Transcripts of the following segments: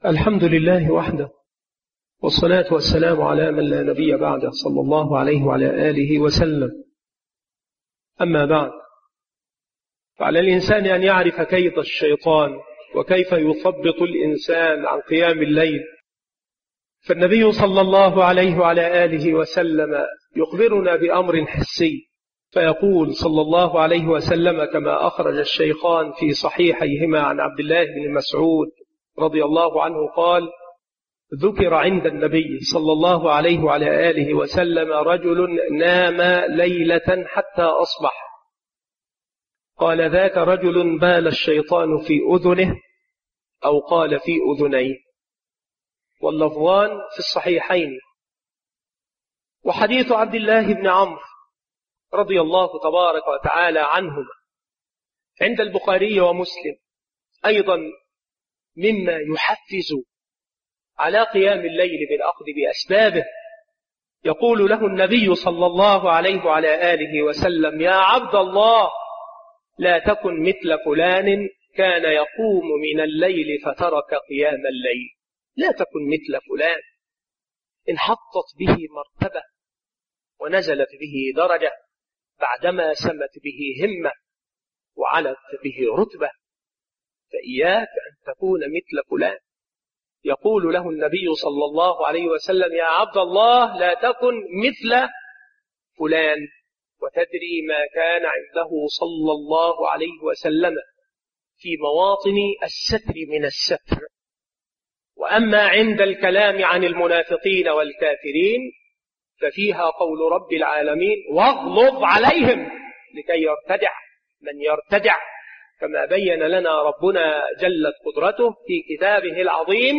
الحمد لله وحده، والصلاة والسلام على من لا نبي بعده صلى الله عليه وعلى آله وسلم. أما بعد، فعلى الإنسان أن يعرف كيد الشيطان وكيف يثبط الإنسان عن قيام الليل. فالنبي صلى الله عليه وعلى آله وسلم يخبرنا بأمر حسي، فيقول صلى الله عليه وسلم كما أخرج الشيخان في صحيحيهما عن عبد الله بن مسعود رضي الله عنه قال: ذكر عند النبي صلى الله عليه وعلى آله وسلم رجل نام ليلة حتى أصبح، قال: ذاك رجل بال الشيطان في أذنه، أو قال في أذنيه، واللفظان في الصحيحين. وحديث عبد الله بن عمرو رضي الله تبارك وتعالى عنهما عند البخاري ومسلم أيضا مما يحفز على قيام الليل بالأخذ بأسبابه. يقول له النبي صلى الله عليه وعلى آله وسلم: يا عبد الله، لا تكن مثل فلان كان يقوم من الليل فترك قيام الليل. لا تكن مثل فلان، انحطت به مرتبة ونزلت به درجة بعدما سمت به همة وعلت به رتبة، فإياك أن تكون مثل فلان. يقول له النبي صلى الله عليه وسلم: يا عبد الله، لا تكن مثل فلان. وتدري ما كان عنده صلى الله عليه وسلم في مواطن الستر من الستر. وأما عند الكلام عن المنافقين والكافرين ففيها قول رب العالمين: واغلظ عليهم لكي يرتدع من يرتدع، كما بين لنا ربنا جلت قدرته في كتابه العظيم: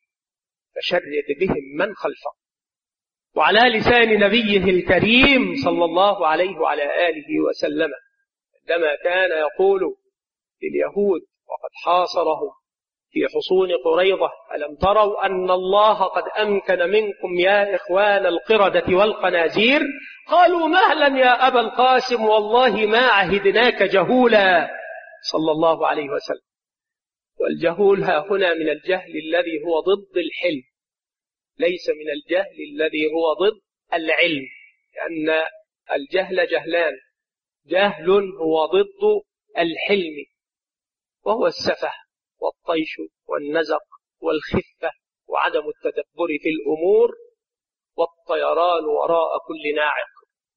فشرد بهم من خلفه. وعلى لسان نبيه الكريم صلى الله عليه وعلى آله وسلم عندما كان يقول لليهود وقد حاصرهم في حصون قريظة: ألم تروا أن الله قد أمكن منكم يا إخوان القردة والخنازير؟ قالوا: مهلا يا أبا القاسم، والله ما عهدناك جهولا، صلى الله عليه وسلم. والجهول ها هنا من الجهل الذي هو ضد الحلم، ليس من الجهل الذي هو ضد العلم، لأن الجهل جهلان: جهل هو ضد الحلم، وهو السفه والطيش والنزق والخفة وعدم التدبر في الأمور والطيران وراء كل ناعق.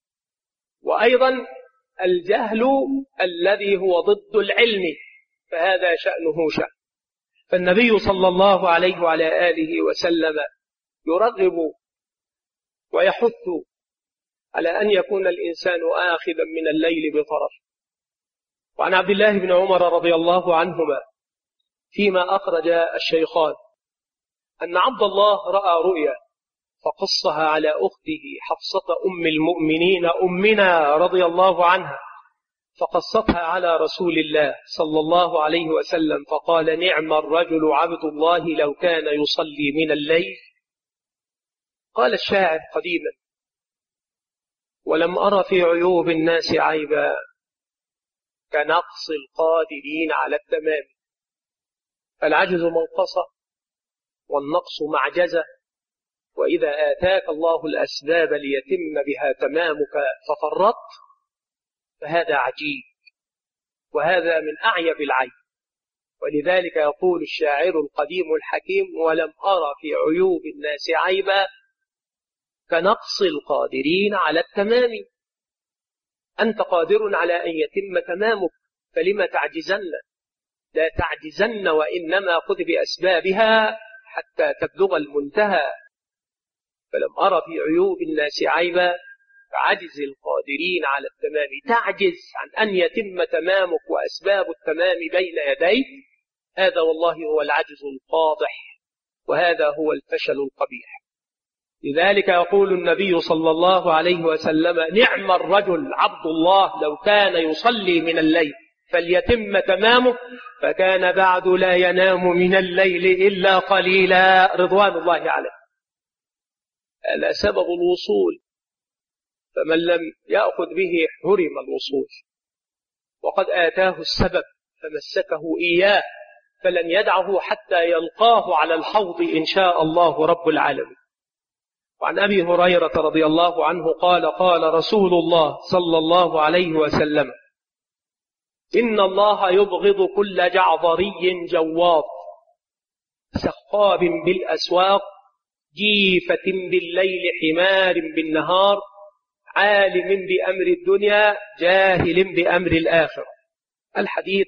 وأيضا الجهل الذي هو ضد العلم، فهذا شأنه شأن. فالنبي صلى الله عليه وعلى آله وسلم يرغب ويحث على أن يكون الإنسان آخذا من الليل بطرف. وعن عبد الله بن عمر رضي الله عنهما فيما أخرج الشيخان أن عبد الله رأى رؤيا فقصها على أخته حفصة أم المؤمنين أمنا رضي الله عنها، فقصتها على رسول الله صلى الله عليه وسلم فقال: نعم الرجل عبد الله لو كان يصلي من الليل. قال الشاعر قديما: ولم أر في عيوب الناس عيبا كنقص القادرين على التمام. العجز منقصة والنقص معجزة، وإذا آتاك الله الأسباب ليتم بها تمامك ففرطت، فهذا عجيب، وهذا من أعيب العيب. ولذلك يقول الشاعر القديم الحكيم: ولم أرى في عيوب الناس عيبا كنقص القادرين على التمام. أنت قادر على أن يتم تمامك، فلما تعجزن؟ لا تعجزن، وإنما خذ بأسبابها حتى تبلغ المنتهى. فلم أرى في عيوب الناس عيبا كعجز القادرين على التمام. تعجز عن أن يتم تمامك وأسباب التمام بين يديك، هذا والله هو العجز القاضح، وهذا هو الفشل القبيح. لذلك يقول النبي صلى الله عليه وسلم: نعم الرجل عبد الله لو كان يصلي من الليل فليتم تمامه، فكان بعد لا ينام من الليل إلا قليلا، رضوان الله عليه. هذا سبب الوصول، فمن لم يأخذ به حرم الوصول، وقد آتاه السبب فمسكه إياه، فلن يدعه حتى يلقاه على الحوض إن شاء الله رب العالمين. وعن أبي هريرة رضي الله عنه قال قال رسول الله صلى الله عليه وسلم: إن الله يبغض كل جعظري جواظ سخاب بالأسواق جيفة بالليل حمار بالنهار عالم بأمر الدنيا جاهل بأمر الآخرة. الحديث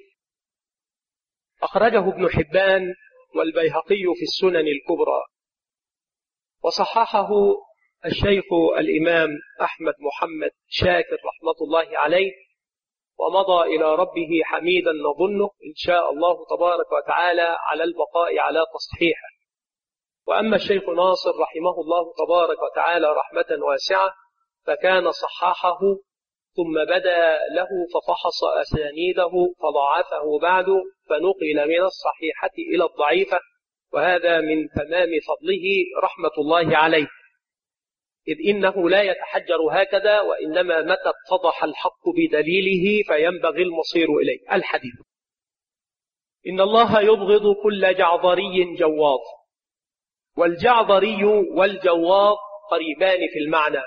أخرجه ابن حبان والبيهقي في السنن الكبرى، وصححه الشيخ الإمام أحمد محمد شاكر رحمة الله عليه، ومضى إلى ربه حميدا نظنه إن شاء الله تبارك وتعالى على البقاء على تصحيحه. وأما الشيخ ناصر رحمه الله تبارك وتعالى رحمة واسعة فكان صححه ثم بدا له ففحص أسانيده فضعفه بعد فنقل من الصحيحة إلى الضعيفة، وهذا من تمام فضله رحمة الله عليه، إذ إنه لا يتحجر هكذا، وإنما متى اتضح الحق بدليله فينبغي المصير إليه. الحديث: إن الله يبغض كل جعظري جواظ. والجعظري والجواظ قريبان في المعنى،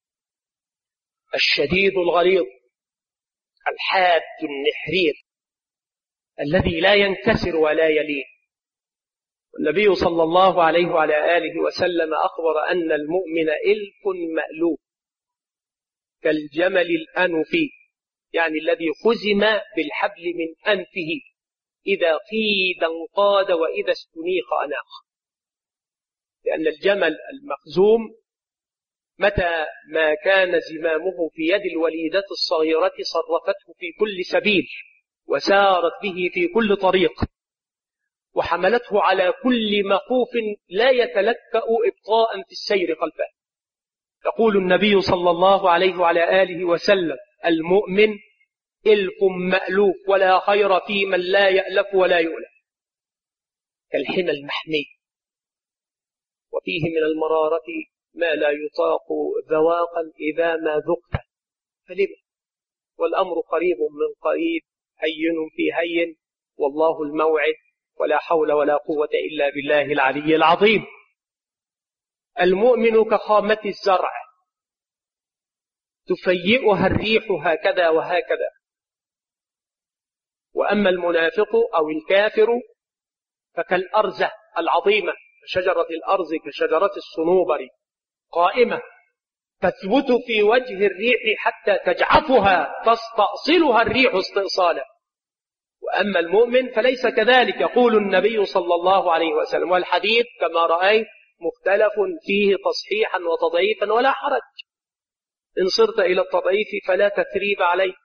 الشديد الغليظ الحاد النحرير الذي لا ينكسر ولا يلين. والنبي صلى الله عليه وعلى آله وسلم أخبر أن المؤمن إلف مألوف كالجمل الأنفي، يعني الذي خزم بالحبل من أنفه إذا قيد انقاد وإذا استنيخ أناخ. لأن الجمل المخزوم متى ما كان زمامه في يد الوليدة الصغيرة صرفته في كل سبيل وسارت به في كل طريق وحملته على كل مخوف لا يتلكأ إبطاء في السير خلفه. يقول النبي صلى الله عليه وعلى آله وسلم: المؤمن إلف مألوف ولا خير في من لا يألف ولا يؤلف، كالحمى المحمي وفيه من المرارة ما لا يطاق ذواقا إذا ما ذقته فلما، والأمر قريب من قريب هين في هين والله الموعد ولا حول ولا قوة إلا بالله العلي العظيم. المؤمن كخامة الزرع تفيئها الريح هكذا وهكذا. وأما المنافق أو الكافر فكالأرزة العظيمة، شجرة الأرز كشجرة الصنوبر قائمة تثبت في وجه الريح حتى تجعفها تستأصلها الريح استئصالا. وأما المؤمن فليس كذلك، يقول النبي صلى الله عليه وسلم، والحديث كما رأيت مختلف فيه تصحيحا وتضعيفا ولا حرج. إن صرت إلى التضعيف فلا تثريب عليك،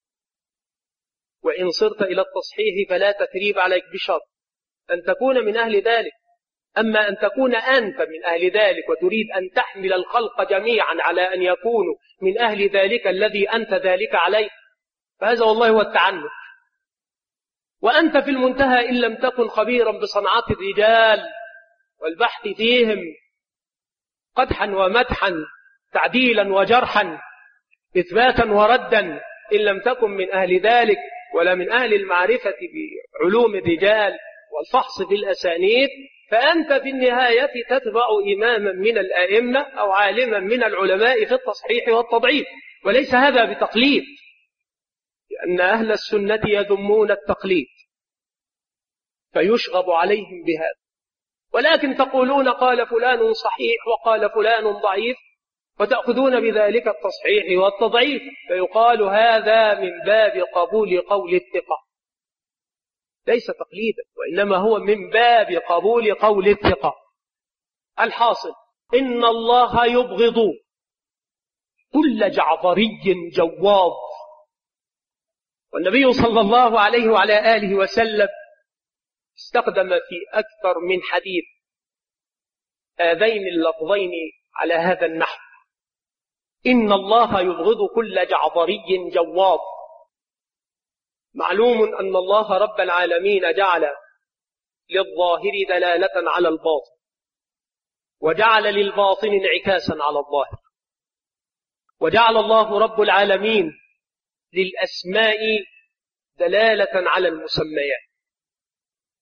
وإن صرت إلى التصحيح فلا تثريب عليك، بشرط أن تكون من أهل ذلك. أما أن تكون أنت من أهل ذلك وتريد أن تحمل الخلق جميعا على أن يكونوا من أهل ذلك الذي أنت ذلك عليه، فهذا والله هو التعنت. وأنت في المنتهى إن لم تكن خبيرا بصنعات الرجال والبحث فيهم قدحا ومدحا تعديلا وجرحا إثباتا وردا، إن لم تكن من أهل ذلك ولا من أهل المعرفة بعلوم الرجال والفحص في الأسانيد، فأنت في النهاية تتبع إماما من الأئمة أو عالما من العلماء في التصحيح والتضعيف، وليس هذا بتقليد، لأن أهل السنة يذمون التقليد فيشغب عليهم بهذا. ولكن تقولون قال فلان صحيح وقال فلان ضعيف، وتأخذون بذلك التصحيح والتضعيف، فيقال هذا من باب قبول قول الثقة، ليس تقليدا، وإنما هو من باب قبول قول الثقة. الحاصل: إن الله يبغض كل جعظري جواظ. والنبي صلى الله عليه وعلى آله وسلم استخدم في أكثر من حديث هذين اللفظين على هذا النحو: إن الله يبغض كل جعظري جواظ. معلوم أن الله رب العالمين جعل للظاهر دلالة على الباطن، وجعل للباطن انعكاسا على الظاهر، وجعل الله رب العالمين للأسماء دلالة على المسميات.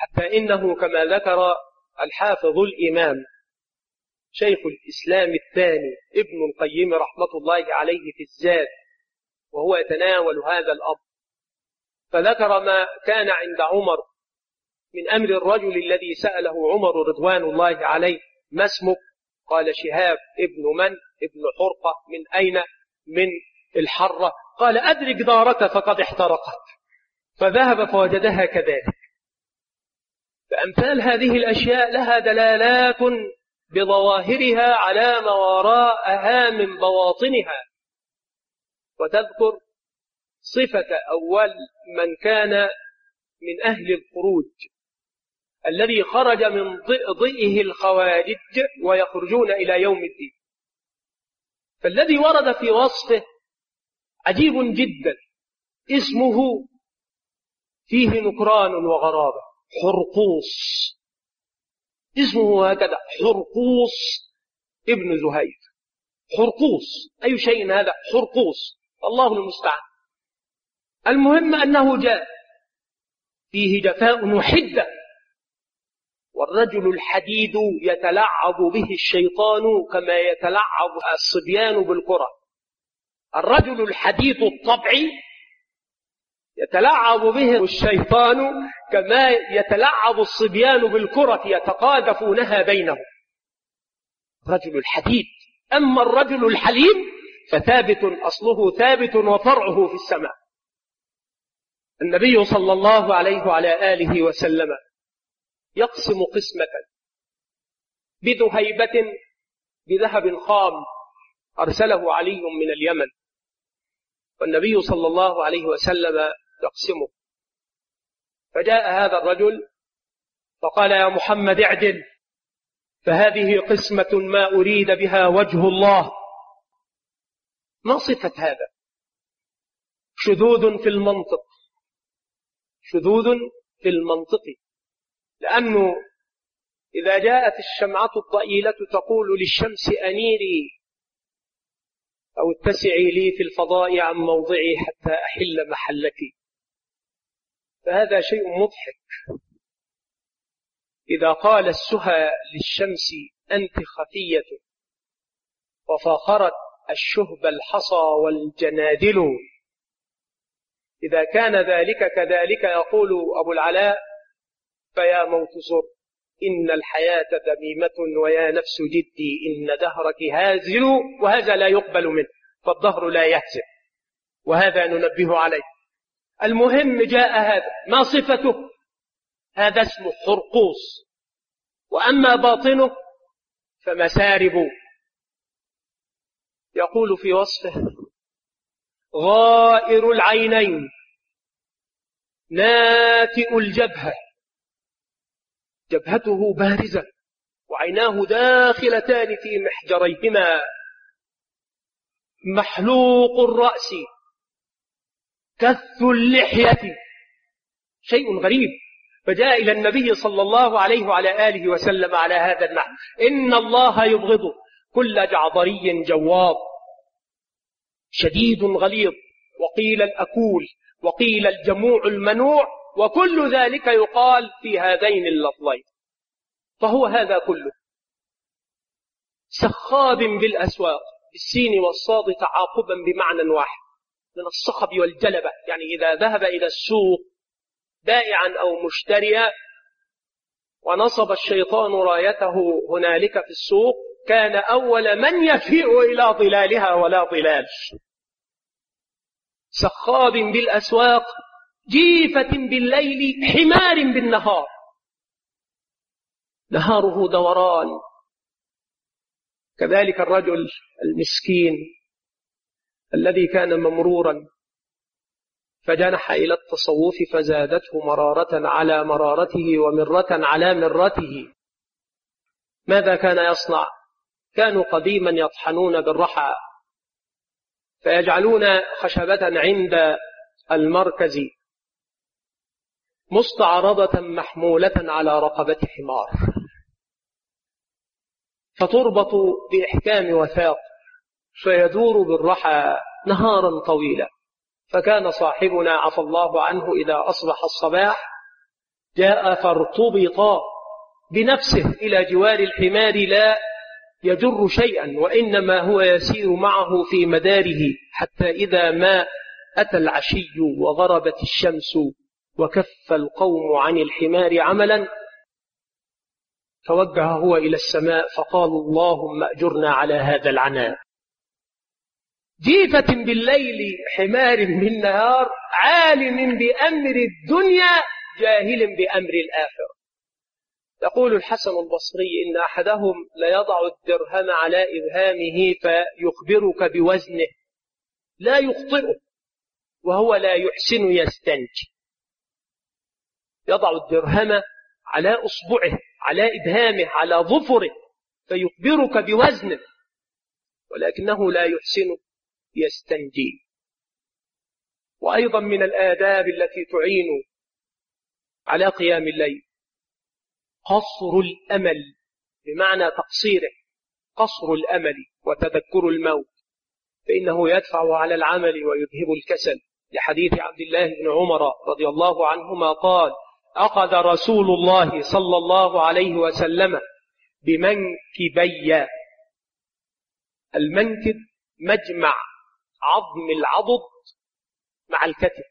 حتى إنه كما ذكر الحافظ الإمام شيخ الإسلام الثاني ابن القيم رحمة الله عليه في الزاد وهو يتناول هذا الأمر، فذكر ما كان عند عمر من أمر الرجل الذي سأله عمر رضوان الله عليه: ما اسمك؟ قال: شهاب. ابن من؟ ابن حرقة. من أين؟ من الحرة. قال: أدرك دارك فقد احترقت. فذهب فوجدها كذلك. فأمثال هذه الأشياء لها دلالات بظواهرها على ما وراءها من بواطنها. وتذكر صفة أول من كان من أهل الخروج الذي خرج من ضئضئه الخوارج ويخرجون إلى يوم الدين. فالذي ورد في وصفه عجيب جدا، اسمه فيه نكران وغرابة: حرقوس. اسمه هكذا: حرقوس ابن زهير. حرقوس، أي شيء هذا؟ حرقوس، الله المستعان. المهم أنه جاء فيه جفاء وحدة، والرجل الحديد يتلعب به الشيطان كما يتلعب الصبيان بالكرة. الرجل الحديد الطبعي يتلعب به الشيطان كما يتلعب الصبيان بالكرة يتقاذفونها بينهم. رجل الحديد. أما الرجل الحليم فثابت، أصله ثابت وفرعه في السماء. النبي صلى الله عليه وعلى آله وسلم يقسم قسمة بذهيبة بذهب خام أرسله علي من اليمن، والنبي صلى الله عليه وسلم يقسمه. فجاء هذا الرجل فقال: يا محمد اعدل، فهذه قسمة ما أريد بها وجه الله. ما صفة هذا؟ شذوذ في المنطق، شذوذ في المنطق. لأنه إذا جاءت الشمعة الضئيلة تقول للشمس أنيري أو اتسعي لي في الفضاء عن موضعي حتى أحل محلك، فهذا شيء مضحك. إذا قال السهى للشمس أنت خفية وفاخرت الشهب الحصى والجنادل، إذا كان ذلك كذلك يقول أبو العلاء: فيا موت زر إن الحياة ذميمة ويا نفس جدي إن دهرك هازل، وهذا لا يقبل منه، فالدهر لا يهزل، وهذا ننبه عليه. المهم جاء هذا، ما صفته؟ هذا اسمه حرقوس. وأما باطنه فمسارب. يقول في وصفه: غائر العينين ناتئ الجبهة، جبهته بارزة وعيناه داخلتان في محجريهما، محلوق الرأس، كث اللحية. شيء غريب. فجاء إلى النبي صلى الله عليه وعلى آله وسلم على هذا النحو: إن الله يبغض كل جعضري جواب شديد غليظ، وقيل الأكول، وقيل الجموع المنوع، وكل ذلك يقال في هذين اللفظين. فهو هذا كله سخاب بالأسواق، بالسين والصاد تعاقبا بمعنى واحد، من الصخب والجلبة. يعني إذا ذهب إلى السوق بائعا أو مشتريا ونصب الشيطان رايته هنالك في السوق، كان أول من يفيء إلى ظلالها ولا ظلال. سخاب بالأسواق، جيفة بالليل، حمار بالنهار، نهاره دوران. كذلك الرجل المسكين الذي كان ممرورا فجنح إلى التصوف فزادته مرارة على مرارته ومرة على مرته. ماذا كان يصنع؟ كانوا قديما يطحنون بالرحى فيجعلون خشبة عند المركز مستعرضة محمولة على رقبة حمار، فتربط بإحكام وثاق فيدور بالرحى نهارا طويلا. فكان صاحبنا عفى الله عنه إذا أصبح الصباح جاء فارتبط بنفسه إلى جوار الحمار لا يجر شيئا، وإنما هو يسير معه في مداره، حتى إذا ما أتى العشي وغربت الشمس وكف القوم عن الحمار عملا، توجه هو إلى السماء فقال: اللهم أجرنا على هذا العناء. جيفة بالليل حمار بالنهار، عالم بأمر الدنيا جاهل بأمر الآخرة. يقول الحسن البصري: إن أحدهم ليضع الدرهم على إبهامه فيخبرك بوزنه لا يخطئه وهو لا يحسن يستنجي. يضع الدرهم على أصبعه، على إبهامه، على ظفره، فيخبرك بوزنه ولكنه لا يحسن يستنجي. وأيضا من الآداب التي تعين على قيام الليل قصر الأمل، بمعنى تقصيره، قصر الأمل وتذكر الموت، فإنه يدفع على العمل ويذهب الكسل، لحديث عبد الله بن عمر رضي الله عنهما قال: أخذ رسول الله صلى الله عليه وسلم بمنكبي. المنكب مجمع عظم العضد مع الكتف،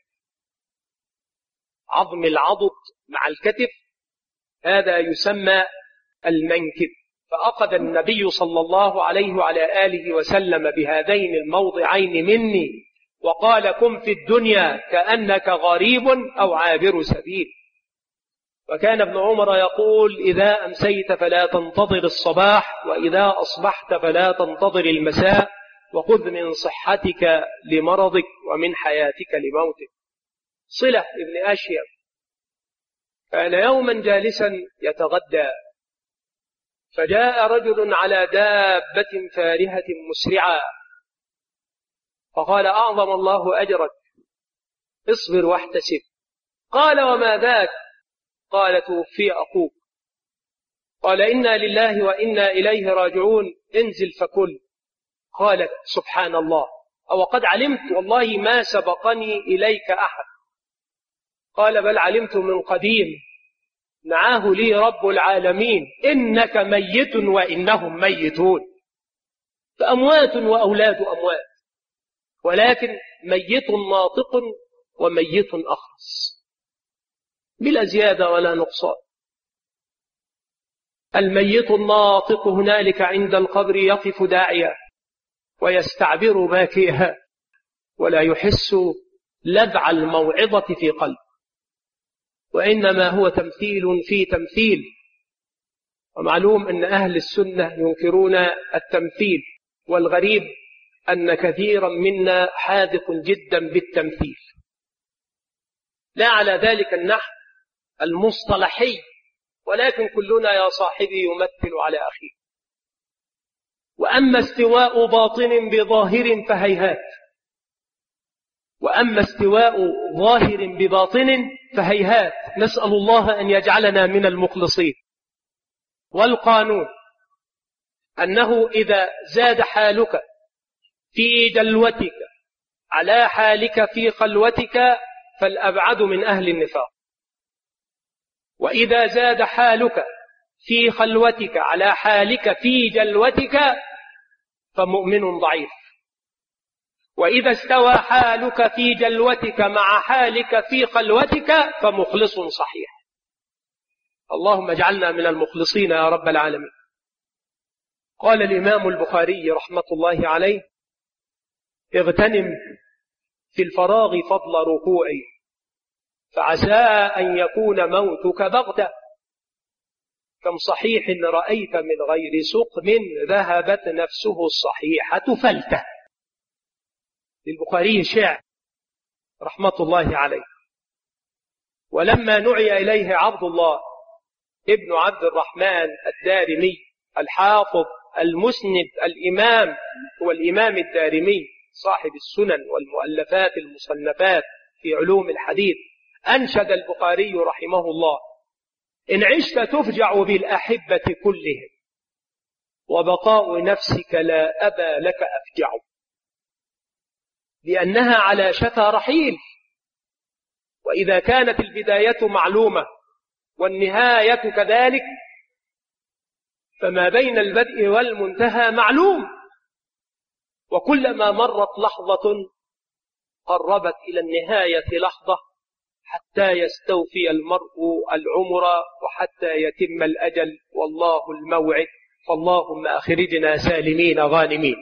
عظم العضد مع الكتف هذا يسمى المنكب. فأخذ النبي صلى الله عليه وعلى آله وسلم بهذين الموضعين مني وقال: كن في الدنيا كأنك غريب أو عابر سبيل. وكان ابن عمر يقول: إذا أمسيت فلا تنتظر الصباح، وإذا أصبحت فلا تنتظر المساء، وخذ من صحتك لمرضك ومن حياتك لموتك. صلة ابن أشيم كان يوما جالسا يتغدى، فجاء رجل على دابة فارهة مسرعة فقال: أعظم الله أجرك، اصبر واحتسب. قال: وما ذاك؟ قال: توفي أخوك. قال: إنا لله وإنا إليه راجعون، انزل فكل. قال: سبحان الله، أو قد علمت والله ما سبقني إليك أحد. قال: بل علمت من قديم، نعاه لي رب العالمين: إنك ميت وإنهم ميتون. فأموات وأولاد أموات، ولكن ميت ناطق وميت أخرس، بلا زيادة ولا نقصان. الميت الناطق هنالك عند القبر يقف داعيا ويستعبر باكيها ولا يحس لذع الموعظة في قلبه، وإنما هو تمثيل في تمثيل. ومعلوم أن أهل السنة ينكرون التمثيل، والغريب أن كثيرا منا حاذق جدا بالتمثيل، لا على ذلك النحو المصطلحي، ولكن كلنا يا صاحبي يمثل على أخيه. وأما استواء باطن بظاهر فهيهات، وأما استواء ظاهر بباطن فهيهات. نسأل الله أن يجعلنا من المخلصين. والقانون أنه إذا زاد حالك في جلوتك على حالك في خلوتك فالأبعد من أهل النفاق، وإذا زاد حالك في خلوتك على حالك في جلوتك فمؤمن ضعيف، وإذا استوى حالك في جلوتك مع حالك في خلوتك فمخلص صحيح. اللهم اجعلنا من المخلصين يا رب العالمين. قال الإمام البخاري رحمة الله عليه: اغتنم في الفراغ فضل ركوعي، فعسى أن يكون موتك بغتة. كم صحيح رأيت من غير سقم ذهبت نفسه الصحيحة فلته. للبخاري شعر رحمة الله عليه. ولما نعي إليه عبد الله ابن عبد الرحمن الدارمي الحافظ المسند الإمام، هو الإمام الدارمي صاحب السنن والمؤلفات المصنفات في علوم الحديث، أنشد البخاري رحمه الله: إن عشت تفجع بالأحبة كلهم، وبقاء نفسك لا أبا لك أفجع، لأنها على شفا رحيل. وإذا كانت البداية معلومة والنهاية كذلك، فما بين البدء والمنتهى معلوم، وكلما مرت لحظة قربت إلى النهاية لحظة حتى يستوفي المرء العمر وحتى يتم الأجل والله الموعد. فاللهم أخرجنا سالمين غانمين.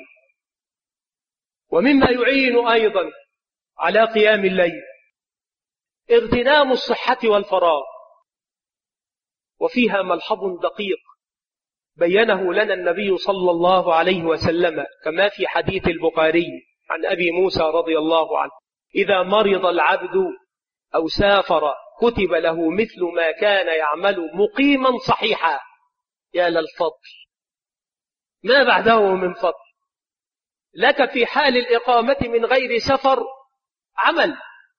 ومما يعين أيضا على قيام الليل اغتنام الصحة والفراغ، وفيها ملحظ دقيق بينه لنا النبي صلى الله عليه وسلم كما في حديث البخاري عن أبي موسى رضي الله عنه: إذا مرض العبد أو سافر كتب له مثل ما كان يعمل مقيما صحيحا. يا للفضل، ما بعده من فضل لك في حال الإقامة من غير سفر عمل،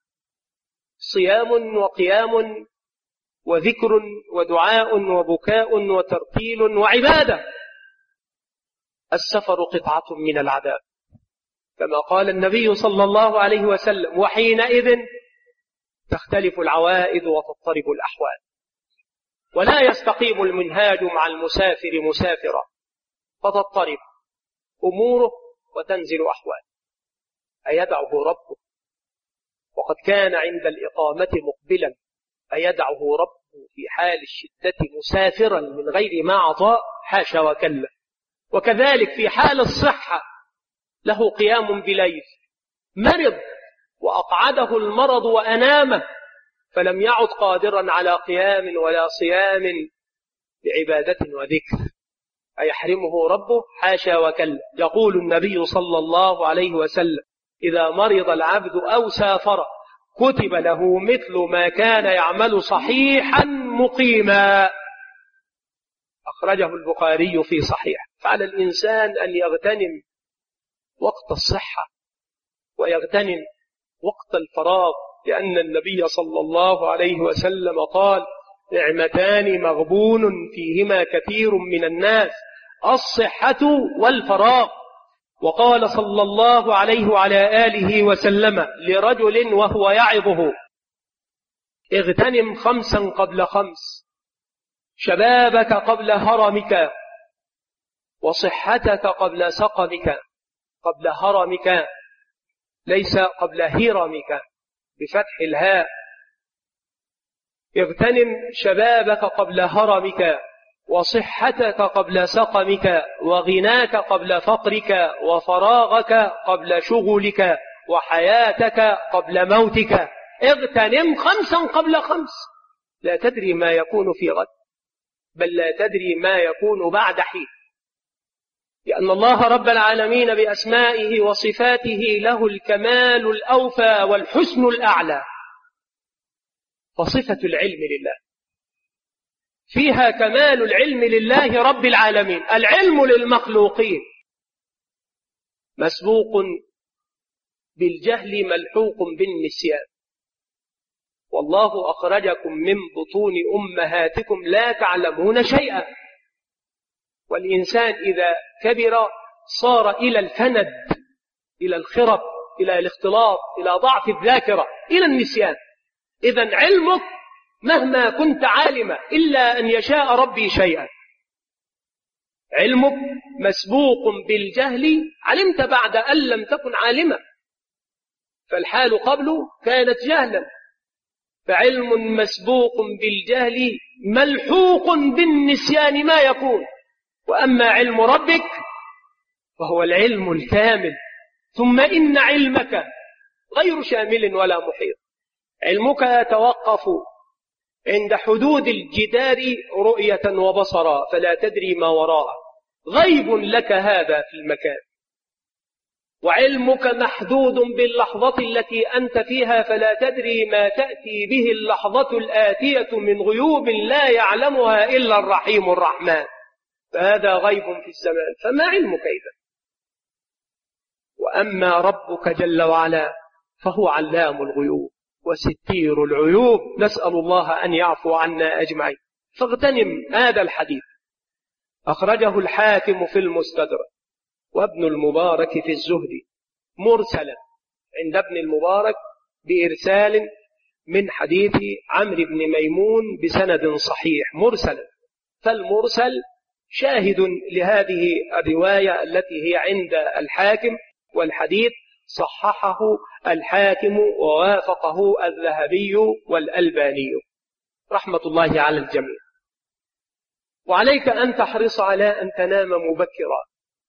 صيام وقيام وذكر ودعاء وبكاء وترتيل وعبادة. السفر قطعة من العذاب كما قال النبي صلى الله عليه وسلم: وحينئذ تختلف العوائد وتضطرب الأحوال، ولا يستقيم المنهاج مع المسافر مسافرا، فتضطرب أموره وتنزل أحواله. أيدعه ربه وقد كان عند الإقامة مقبلا؟ أيدعه ربه في حال الشدة مسافرا من غير ما عطاء؟ حاشا وكلا. وكذلك في حال الصحة له قيام بليل، مرض وأقعده المرض وأنامه فلم يعد قادرا على قيام ولا صيام بعبادة وذكر، أيحرمه ربه؟ حاشا وكلا. يقول النبي صلى الله عليه وسلم: إذا مرض العبد أو سافر كتب له مثل ما كان يعمل صحيحا مقيما. أخرجه البخاري في صحيح. فعلى الإنسان أن يغتنم وقت الصحة ويغتنم وقت الفراغ، لأن النبي صلى الله عليه وسلم قال: نعمتان مغبون فيهما كثير من الناس، الصحة والفراغ. وقال صلى الله عليه وعلى آله وسلم لرجل وهو يعظه: اغتنم 5 قبل 5، شبابك قبل هرمك، وصحتك قبل سقمك. قبل هرمك ليس قبل هرمك بفتح الهاء. اغتنم شبابك قبل هرمك، وصحتك قبل سقمك، وغناك قبل فقرك، وفراغك قبل شغلك، وحياتك قبل موتك. اغتنم 5 قبل 5. لا تدري ما يكون في غد، بل لا تدري ما يكون بعد حين، لأن الله رب العالمين بأسمائه وصفاته له الكمال الأوفى والحسن الأعلى. فصفة العلم لله فيها كمال العلم لله رب العالمين. العلم للمخلوقين مسبوق بالجهل ملحوق بالنسيان. والله أخرجكم من بطون أمهاتكم لا تعلمون شيئا. والإنسان إذا كبر صار إلى الفند، إلى الخرف، إلى الاختلاط، إلى ضعف الذاكرة، إلى النسيان. إذن علمك مهما كنت عالما إلا أن يشاء ربي شيئا، علمك مسبوق بالجهل، علمت بعد أن لم تكن عالما، فالحال قبله كانت جهلا. فعلم مسبوق بالجهل ملحوق بالنسيان ما يكون. وأما علم ربك فهو العلم الكامل. ثم إن علمك غير شامل ولا محيط. علمك يتوقف عند حدود الجدار رؤية وبصرا، فلا تدري ما وراءه، غيب لك هذا في المكان. وعلمك محدود باللحظة التي أنت فيها، فلا تدري ما تأتي به اللحظة الآتية من غيوب لا يعلمها إلا الرحيم الرحمن، فهذا غيب في الزمان. فما علمك إذا؟ وأما ربك جل وعلا فهو علام الغيوب وستير العيوب، نسأل الله أن يعفو عنا أجمعين. فاغتنم هذا الحديث. أخرجه الحاكم في المستدرك وابن المبارك في الزهد مرسلا عند ابن المبارك بإرسال من حديث عمرو بن ميمون بسند صحيح مرسلا، فالمرسل شاهد لهذه الرواية التي هي عند الحاكم، والحديث صححه الحاكم ووافقه الذهبي والألباني رحمة الله على الجميع. وعليك أن تحرص على أن تنام مبكرا،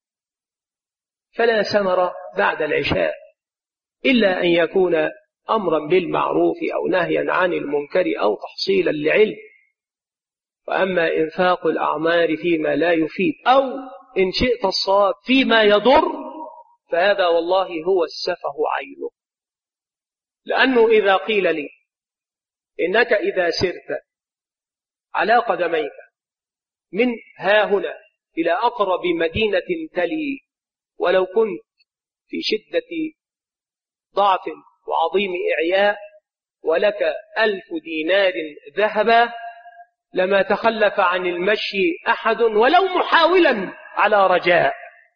فلا سمر بعد العشاء إلا أن يكون أمرا بالمعروف أو نهيا عن المنكر أو تحصيلا لعلم. وأما إنفاق الأعمار فيما لا يفيد أو إن شئت الصواب فيما يضر فهذا والله هو السفه عينه. لأنه إذا قيل لي إنك إذا سرت على قدميك من ها هنا إلى أقرب مدينة تلي، ولو كنت في شدة ضعف وعظيم إعياء ولك 1000 دينار ذهبا، لما تخلف عن المشي أحد ولو محاولا على رجاء.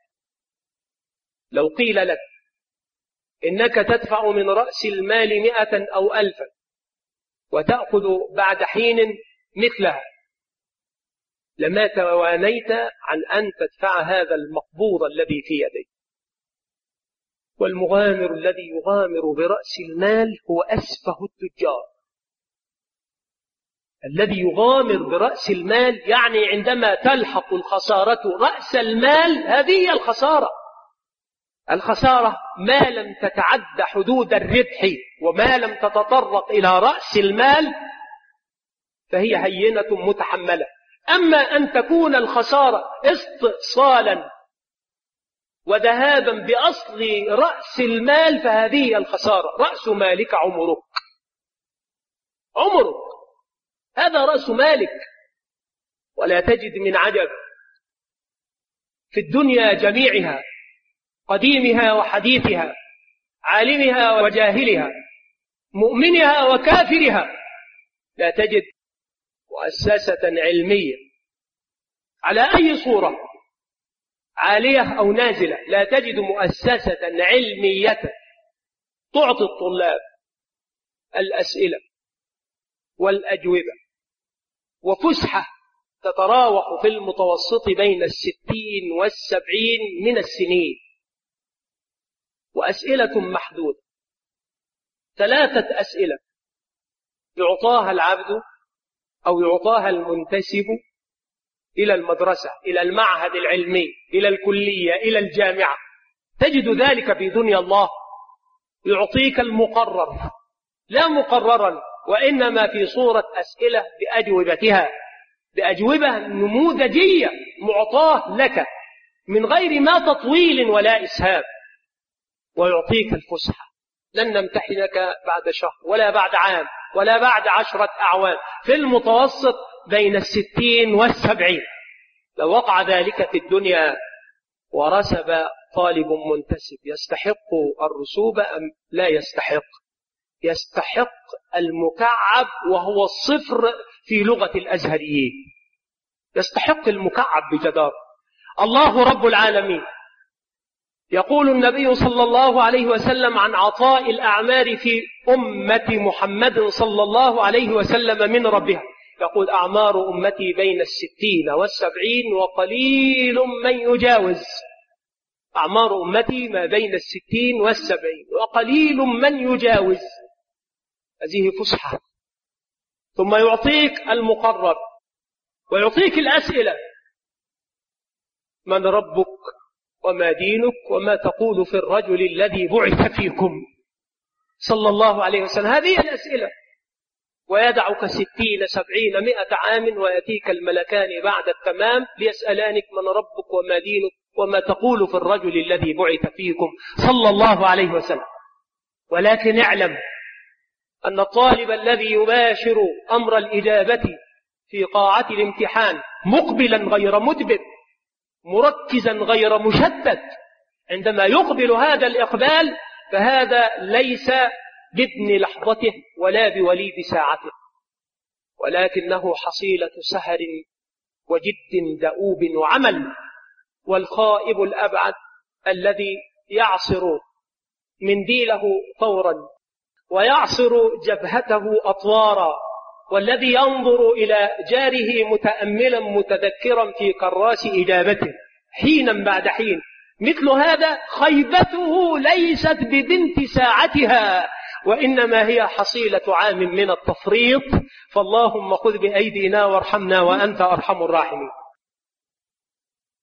لو قيل لك إنك تدفع من رأس المال 100 أو 1000 وتأخذ بعد حين مثلها، لما توانيت عن أن تدفع هذا المقبوض الذي في يديك. والمغامر الذي يغامر برأس المال هو أسفه التجار. الذي يغامر برأس المال يعني عندما تلحق الخسارة رأس المال، هذه الخسارة. الخسارة ما لم تتعد حدود الربح وما لم تتطرق إلى رأس المال فهي هينة متحملة. أما أن تكون الخسارة استئصالا وذهابا بأصل رأس المال فهذه الخسارة. رأس مالك عمرك، هذا رأس مالك. ولا تجد من عجب في الدنيا جميعها، قديمها وحديثها، عالمها وجاهلها، مؤمنها وكافرها، لا تجد مؤسسة علمية على أي صورة عالية أو نازلة، لا تجد مؤسسة علمية تعطي الطلاب الأسئلة والأجوبة وفسحة تتراوح في المتوسط بين 60 و70 من السنين، وأسئلة محدودة. 3 أسئلة يعطاها العبد أو يعطاها المنتسب إلى المدرسة، إلى المعهد العلمي، إلى الكلية، إلى الجامعة. تجد ذلك في دنيا الله. يعطيك المقرر لا مقررا، وإنما في صورة أسئلة بأجوبتها، بأجوبة نموذجية معطاة لك من غير ما تطويل ولا إسهاب. ويعطيك الفسحة، لن نمتحنك بعد شهر ولا بعد عام ولا بعد 10 أعوام، في المتوسط بين 60 و70. لو وقع ذلك في الدنيا ورسب طالب منتسب، يستحق الرسوب أم لا يستحق؟ يستحق المكعب، وهو الصفر في لغة الأزهريين. يستحق المكعب بجدارة. الله رب العالمين يقول النبي صلى الله عليه وسلم عن عطاء الأعمار في أمة محمد صلى الله عليه وسلم من ربها، يقول: أعمار أمتي بين 60 و70 وقليل من يجاوز. أعمار أمتي ما بين 60 و70 وقليل من يجاوز. هذه فسحة. ثم يعطيك المقرر ويعطيك الأسئلة: من ربك وما دينك وما تقول في الرجل الذي بعث فيكم صلى الله عليه وسلم. هذه الأسئلة. ويدعك 60 70 100 عام ويأتيك الملكان بعد التمام ليسألانك: من ربك وما دينك وما تقول في الرجل الذي بعث فيكم صلى الله عليه وسلم. ولكن اعلم أن الطالب الذي يباشر أمر الإجابة في قاعة الامتحان مقبلا غير مدبر، مركزا غير مشتت، عندما يقبل هذا الإقبال فهذا ليس بابن لحظته ولا بوليد ساعته، ولكنه حصيلة سهر وجد دؤوب وعمل. والخائب الأبعد الذي يعصر منديله فورا ويعصر جبهته أطوارا، والذي ينظر إلى جاره متأملا متذكرا في كراس إجابته حينا بعد حين، مثل هذا خيبته ليست ببنت ساعتها، وإنما هي حصيلة عام من التفريط. فاللهم خذ بأيدينا وارحمنا وأنت أرحم الراحمين.